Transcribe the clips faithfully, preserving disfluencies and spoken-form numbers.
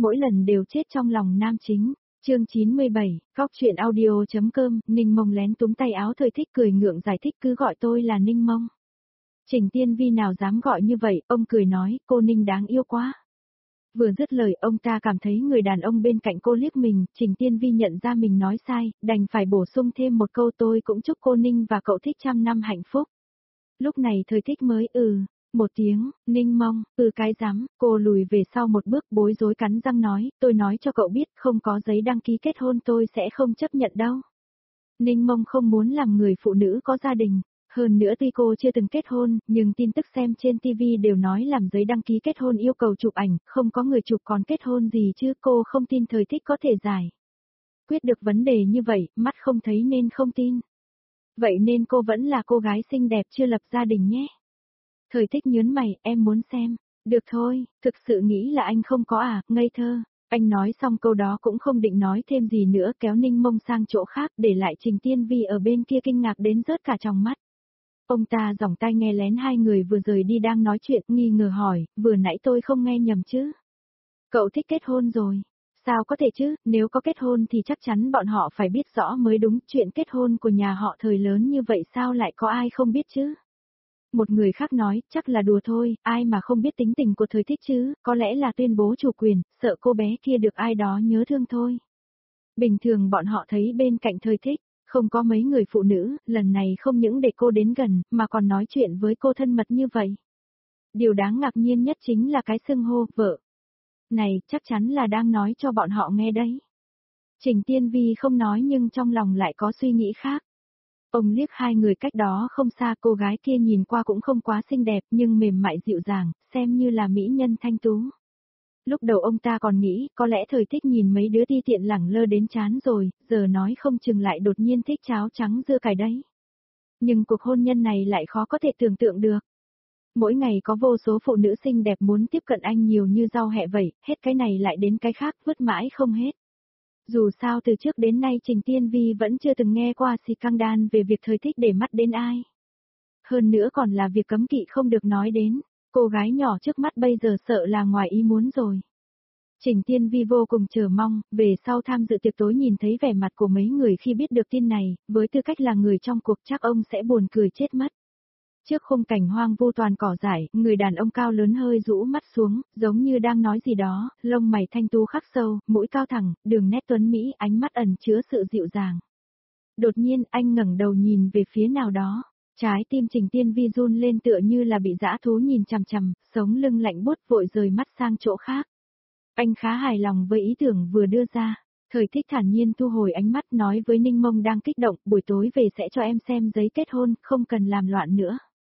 mỗi lần đều chết trong lòng nam chính. Chương chín mươi bảy, Góc truyện audio.com, Ninh Mông lén túm tay áo Thời Thích cười ngượng giải thích cứ gọi tôi là Ninh Mông. Trình Tiên Vi nào dám gọi như vậy, ông cười nói, cô Ninh đáng yêu quá. Vừa dứt lời ông ta cảm thấy người đàn ông bên cạnh cô liếc mình, Trình Tiên Vi nhận ra mình nói sai, đành phải bổ sung thêm một câu tôi cũng chúc cô Ninh và cậu Thích trăm năm hạnh phúc. Lúc này Thời Thích mới ừ, một tiếng, Ninh Mông, ừ cái rắm, cô lùi về sau một bước bối rối cắn răng nói, tôi nói cho cậu biết không có giấy đăng ký kết hôn tôi sẽ không chấp nhận đâu. Ninh Mông không muốn làm người phụ nữ có gia đình. Hơn nữa tuy cô chưa từng kết hôn, nhưng tin tức xem trên ti vi đều nói làm giấy đăng ký kết hôn yêu cầu chụp ảnh, không có người chụp còn kết hôn gì chứ cô không tin Thời Thích có thể giải quyết được vấn đề như vậy, mắt không thấy nên không tin. Vậy nên cô vẫn là cô gái xinh đẹp chưa lập gia đình nhé. Thời Thích nhớn mày, em muốn xem. Được thôi, thực sự nghĩ là anh không có à, ngây thơ. Anh nói xong câu đó cũng không định nói thêm gì nữa kéo Ninh Mông sang chỗ khác để lại Trình Tiên Vi ở bên kia kinh ngạc đến rớt cả trong mắt. Ông ta giỏng tai nghe lén hai người vừa rời đi đang nói chuyện nghi ngờ hỏi, vừa nãy tôi không nghe nhầm chứ. Cậu Thích kết hôn rồi. Sao có thể chứ, nếu có kết hôn thì chắc chắn bọn họ phải biết rõ mới đúng, chuyện kết hôn của nhà họ Thời lớn như vậy sao lại có ai không biết chứ. Một người khác nói, chắc là đùa thôi, ai mà không biết tính tình của Thời Thích chứ, có lẽ là tuyên bố chủ quyền, sợ cô bé kia được ai đó nhớ thương thôi. Bình thường bọn họ thấy bên cạnh Thời Thích, không có mấy người phụ nữ, lần này không những để cô đến gần, mà còn nói chuyện với cô thân mật như vậy. Điều đáng ngạc nhiên nhất chính là cái xưng hô, vợ. Này, chắc chắn là đang nói cho bọn họ nghe đấy. Trình Tiên Vi không nói nhưng trong lòng lại có suy nghĩ khác. Ông liếc hai người cách đó không xa, cô gái kia nhìn qua cũng không quá xinh đẹp nhưng mềm mại dịu dàng, xem như là mỹ nhân thanh tú. Lúc đầu ông ta còn nghĩ, có lẽ Thời Thích nhìn mấy đứa ti tiện lẳng lơ đến chán rồi, giờ nói không chừng lại đột nhiên thích cháo trắng dưa cải đấy. Nhưng cuộc hôn nhân này lại khó có thể tưởng tượng được. Mỗi ngày có vô số phụ nữ xinh đẹp muốn tiếp cận anh nhiều như rau hẹ vậy, hết cái này lại đến cái khác, vứt mãi không hết. Dù sao từ trước đến nay Trình Tiên Vi vẫn chưa từng nghe qua scandal về việc Thời Thích để mắt đến ai. Hơn nữa còn là việc cấm kỵ không được nói đến. Cô gái nhỏ trước mắt bây giờ sợ là ngoài ý muốn rồi. Trình Tiên Vi vô cùng chờ mong, về sau tham dự tiệc tối nhìn thấy vẻ mặt của mấy người khi biết được tin này, với tư cách là người trong cuộc chắc ông sẽ buồn cười chết mất. Trước khung cảnh hoang vu toàn cỏ dại, người đàn ông cao lớn hơi rũ mắt xuống, giống như đang nói gì đó, lông mày thanh tú khắc sâu, mũi cao thẳng, đường nét tuấn mỹ, ánh mắt ẩn chứa sự dịu dàng. Đột nhiên anh ngẩng đầu nhìn về phía nào đó. Trái tim Trình Tiên Vi run lên tựa như là bị dã thú nhìn chằm chằm, sống lưng lạnh buốt vội rời mắt sang chỗ khác. Anh khá hài lòng với ý tưởng vừa đưa ra. Thời Thích thản nhiên thu hồi ánh mắt nói với Ninh Mông đang kích động, buổi tối về sẽ cho em xem giấy kết hôn, không cần làm loạn nữa.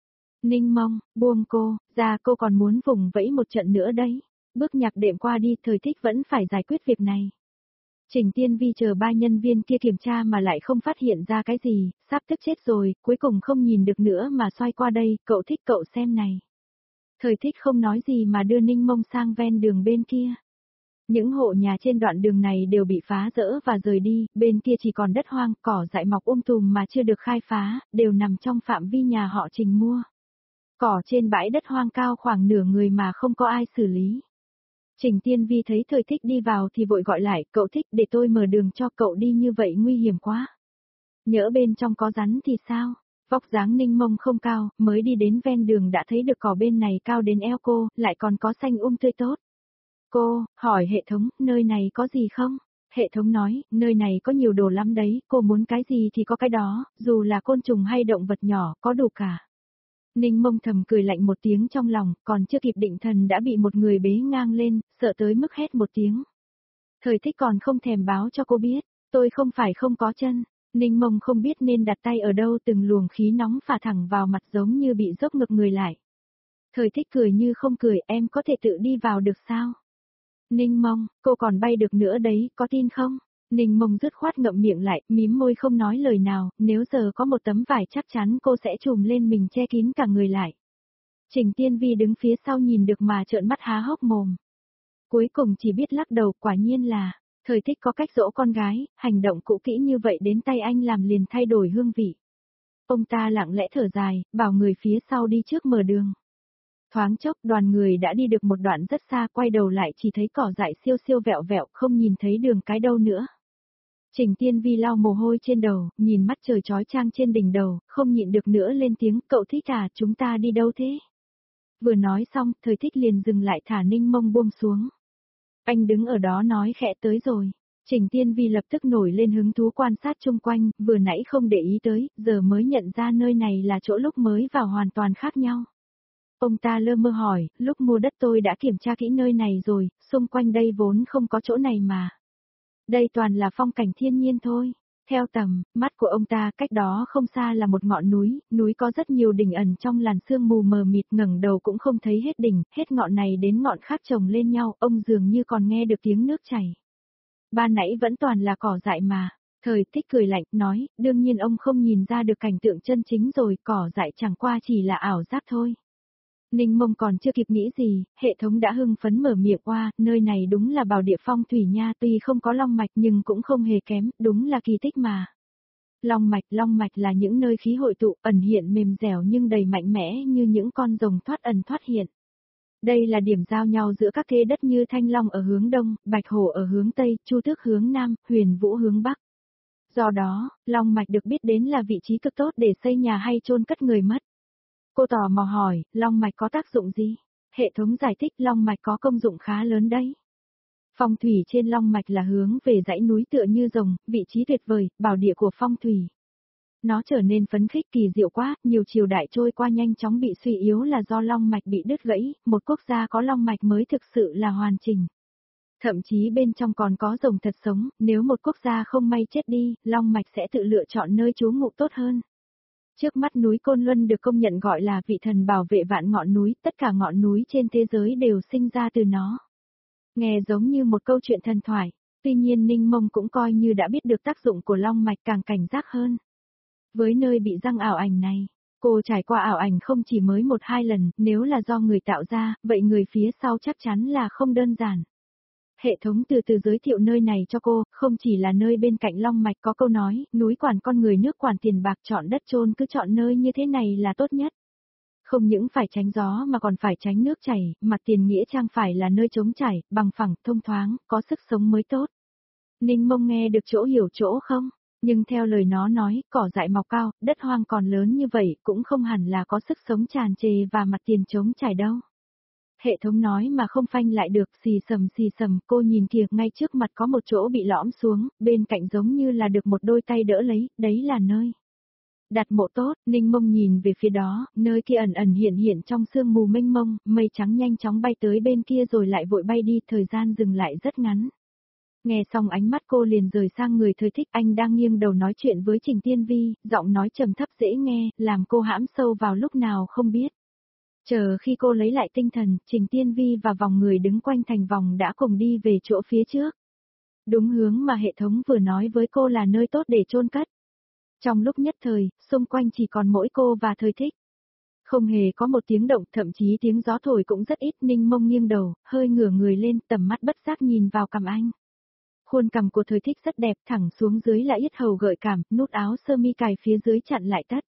Ninh Mông, buông cô, ra cô còn muốn vùng vẫy một trận nữa đấy. Bước nhạc đệm qua đi, Thời Thích vẫn phải giải quyết việc này. Trình Tiên Vi chờ ba nhân viên kia kiểm tra mà lại không phát hiện ra cái gì, sắp tức chết rồi, cuối cùng không nhìn được nữa mà xoay qua đây, cậu Thích cậu xem này. Thời Thích không nói gì mà đưa Ninh Mông sang ven đường bên kia. Những hộ nhà trên đoạn đường này đều bị phá rỡ và rời đi, bên kia chỉ còn đất hoang, cỏ dại mọc um tùm mà chưa được khai phá, đều nằm trong phạm vi nhà họ Trình mua. Cỏ trên bãi đất hoang cao khoảng nửa người mà không có ai xử lý. Trình Tiên Vi thấy Thời Thích đi vào thì vội gọi lại, cậu Thích để tôi mở đường cho cậu đi như vậy nguy hiểm quá. Nhỡ bên trong có rắn thì sao? Vóc dáng Ninh Mông không cao, mới đi đến ven đường đã thấy được cỏ bên này cao đến eo cô, lại còn có xanh um tươi tốt. Cô, hỏi hệ thống, nơi này có gì không? Hệ thống nói, nơi này có nhiều đồ lắm đấy, cô muốn cái gì thì có cái đó, dù là côn trùng hay động vật nhỏ, có đủ cả. Ninh Mông thầm cười lạnh một tiếng trong lòng, còn chưa kịp định thần đã bị một người bế ngang lên, sợ tới mức hét một tiếng. Thời Thích còn không thèm báo cho cô biết, tôi không phải không có chân. Ninh Mông không biết nên đặt tay ở đâu, từng luồng khí nóng phả thẳng vào mặt giống như bị dốc ngược người lại. Thời Thích cười như không cười, em có thể tự đi vào được sao? Ninh Mông, cô còn bay được nữa đấy, có tin không? Ninh Mông dứt khoát ngậm miệng lại, mím môi không nói lời nào, nếu giờ có một tấm vải chắc chắn cô sẽ trùm lên mình che kín cả người lại. Trình Tiên Vi đứng phía sau nhìn được mà trợn mắt há hốc mồm. Cuối cùng chỉ biết lắc đầu, quả nhiên là, Thời Thích có cách dỗ con gái, hành động cũ kỹ như vậy đến tay anh làm liền thay đổi hương vị. Ông ta lặng lẽ thở dài, bảo người phía sau đi trước mở đường. Thoáng chốc đoàn người đã đi được một đoạn rất xa, quay đầu lại chỉ thấy cỏ dại siêu siêu vẹo vẹo, không nhìn thấy đường cái đâu nữa. Trình Tiên Vi lau mồ hôi trên đầu, nhìn mắt trời chói chang trên đỉnh đầu, không nhịn được nữa lên tiếng, cậu Thích à, chúng ta đi đâu thế? Vừa nói xong, Thời Thích liền dừng lại thả Ninh Mông buông xuống. Anh đứng ở đó nói khẽ tới rồi. Trình Tiên Vi lập tức nổi lên hứng thú quan sát chung quanh, vừa nãy không để ý tới, giờ mới nhận ra nơi này là chỗ lúc mới vào hoàn toàn khác nhau. Ông ta lơ mơ hỏi, lúc mua đất tôi đã kiểm tra kỹ nơi này rồi, xung quanh đây vốn không có chỗ này mà. Đây toàn là phong cảnh thiên nhiên thôi. Theo tầm, mắt của ông ta, cách đó không xa là một ngọn núi, núi có rất nhiều đỉnh ẩn trong làn sương mù mờ mịt, ngẩng đầu cũng không thấy hết đỉnh, hết ngọn này đến ngọn khác chồng lên nhau, ông dường như còn nghe được tiếng nước chảy. Ban nãy vẫn toàn là cỏ dại mà. Thời Thích cười lạnh, nói, đương nhiên ông không nhìn ra được cảnh tượng chân chính rồi, cỏ dại chẳng qua chỉ là ảo giác thôi. Ninh Mông còn chưa kịp nghĩ gì, hệ thống đã hưng phấn mở miệng qua, nơi này đúng là bảo địa phong thủy nha, tuy không có long mạch nhưng cũng không hề kém, đúng là kỳ tích mà. Long mạch, long mạch là những nơi khí hội tụ, ẩn hiện mềm dẻo nhưng đầy mạnh mẽ như những con rồng thoát ẩn thoát hiện. Đây là điểm giao nhau giữa các thế đất như Thanh Long ở hướng đông, Bạch Hổ ở hướng tây, Chu Tước hướng nam, Huyền Vũ hướng bắc. Do đó, long mạch được biết đến là vị trí cực tốt để xây nhà hay chôn cất người mất. Cô tò mò hỏi, long mạch có tác dụng gì? Hệ thống giải thích long mạch có công dụng khá lớn đấy. Phong thủy trên long mạch là hướng về dãy núi tựa như rồng, vị trí tuyệt vời, bảo địa của phong thủy. Nó trở nên phấn khích kỳ diệu quá, nhiều triều đại trôi qua nhanh chóng bị suy yếu là do long mạch bị đứt gãy, một quốc gia có long mạch mới thực sự là hoàn chỉnh. Thậm chí bên trong còn có rồng thật sống, nếu một quốc gia không may chết đi, long mạch sẽ tự lựa chọn nơi trú ngụ tốt hơn. Trước mắt núi Côn Luân được công nhận gọi là vị thần bảo vệ vạn ngọn núi, tất cả ngọn núi trên thế giới đều sinh ra từ nó. Nghe giống như một câu chuyện thần thoại, tuy nhiên Ninh Mông cũng coi như đã biết được tác dụng của long mạch, càng cảnh giác hơn. Với nơi bị răng ảo ảnh này, cô trải qua ảo ảnh không chỉ mới một hai lần, nếu là do người tạo ra, vậy người phía sau chắc chắn là không đơn giản. Hệ thống từ từ giới thiệu nơi này cho cô, không chỉ là nơi bên cạnh long mạch, có câu nói, núi quản con người nước quản tiền bạc, chọn đất chôn cứ chọn nơi như thế này là tốt nhất. Không những phải tránh gió mà còn phải tránh nước chảy, mặt tiền nghĩa trang phải là nơi trống chảy, bằng phẳng, thông thoáng, có sức sống mới tốt. Ninh Mông nghe được chỗ hiểu chỗ không? Nhưng theo lời nó nói, cỏ dại mọc cao, đất hoang còn lớn như vậy, cũng không hẳn là có sức sống tràn trề và mặt tiền trống trải đâu. Hệ thống nói mà không phanh lại được, xì sầm xì sầm, cô nhìn kìa, ngay trước mặt có một chỗ bị lõm xuống, bên cạnh giống như là được một đôi tay đỡ lấy, đấy là nơi đặt mộ tốt. Ninh Mông nhìn về phía đó, nơi kia ẩn ẩn hiện hiện trong sương mù mênh mông, mây trắng nhanh chóng bay tới bên kia rồi lại vội bay đi, thời gian dừng lại rất ngắn. Nghe xong ánh mắt cô liền rời sang người Thời Thích, anh đang nghiêng đầu nói chuyện với Trình Tiên Vi, giọng nói trầm thấp dễ nghe, làm cô hãm sâu vào lúc nào không biết. Chờ khi cô lấy lại tinh thần, Trình Tiên Vi và vòng người đứng quanh thành vòng đã cùng đi về chỗ phía trước. Đúng hướng mà hệ thống vừa nói với cô là nơi tốt để chôn cất. Trong lúc nhất thời, xung quanh chỉ còn mỗi cô và Thời Thích. Không hề có một tiếng động, thậm chí tiếng gió thổi cũng rất ít. Ninh Mông nghiêng đầu, hơi ngửa người lên, tầm mắt bất giác nhìn vào cằm anh. Khuôn cằm của Thời Thích rất đẹp, thẳng xuống dưới là yết hầu gợi cảm, nút áo sơ mi cài phía dưới chặn lại tất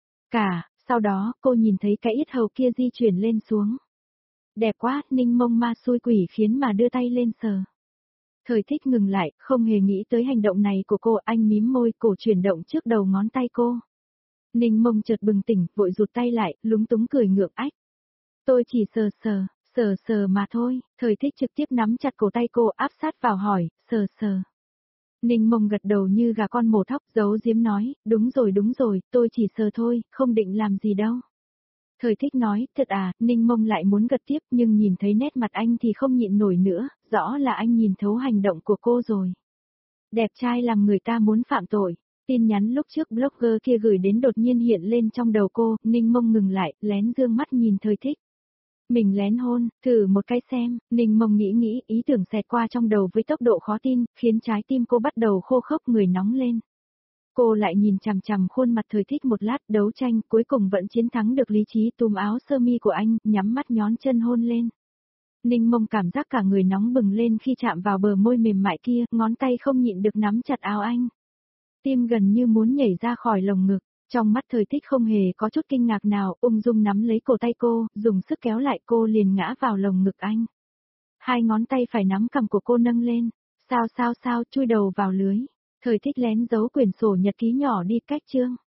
cả. Sau đó, cô nhìn thấy cái yết hầu kia di chuyển lên xuống. Đẹp quá, Ninh Mông ma xui quỷ khiến mà đưa tay lên sờ. Thời Thích ngừng lại, không hề nghĩ tới hành động này của cô, anh mím môi, cổ chuyển động trước đầu ngón tay cô. Ninh Mông chợt bừng tỉnh, vội rụt tay lại, lúng túng cười ngượng ách. Tôi chỉ sờ sờ, sờ sờ mà thôi. Thời Thích trực tiếp nắm chặt cổ tay cô, áp sát vào hỏi, sờ sờ. Ninh Mông gật đầu như gà con mổ thóc, giấu giếm nói, đúng rồi đúng rồi, tôi chỉ sờ thôi, không định làm gì đâu. Thời Thích nói, thật à, Ninh Mông lại muốn gật tiếp nhưng nhìn thấy nét mặt anh thì không nhịn nổi nữa, rõ là anh nhìn thấu hành động của cô rồi. Đẹp trai làm người ta muốn phạm tội. Tin nhắn lúc trước blogger kia gửi đến đột nhiên hiện lên trong đầu cô, Ninh Mông ngừng lại, lén dương mắt nhìn Thời Thích. Mình lén hôn, thử một cái xem, Ninh Mông nghĩ nghĩ, ý tưởng xẹt qua trong đầu với tốc độ khó tin, khiến trái tim cô bắt đầu khô khốc, người nóng lên. Cô lại nhìn chằm chằm khuôn mặt Thời Thích một lát, đấu tranh, cuối cùng vẫn chiến thắng được lý trí, túm áo sơ mi của anh, nhắm mắt nhón chân hôn lên. Ninh Mông cảm giác cả người nóng bừng lên khi chạm vào bờ môi mềm mại kia, ngón tay không nhịn được nắm chặt áo anh. Tim gần như muốn nhảy ra khỏi lồng ngực. Trong mắt thời thích không hề có chút kinh ngạc nào, ung dung nắm lấy cổ tay cô, dùng sức kéo lại cô liền ngã vào lồng ngực anh. Hai ngón tay phải nắm cằm của cô nâng lên, sao sao sao chui đầu vào lưới. Thời thích lén giấu quyển sổ nhật ký nhỏ đi cách chương.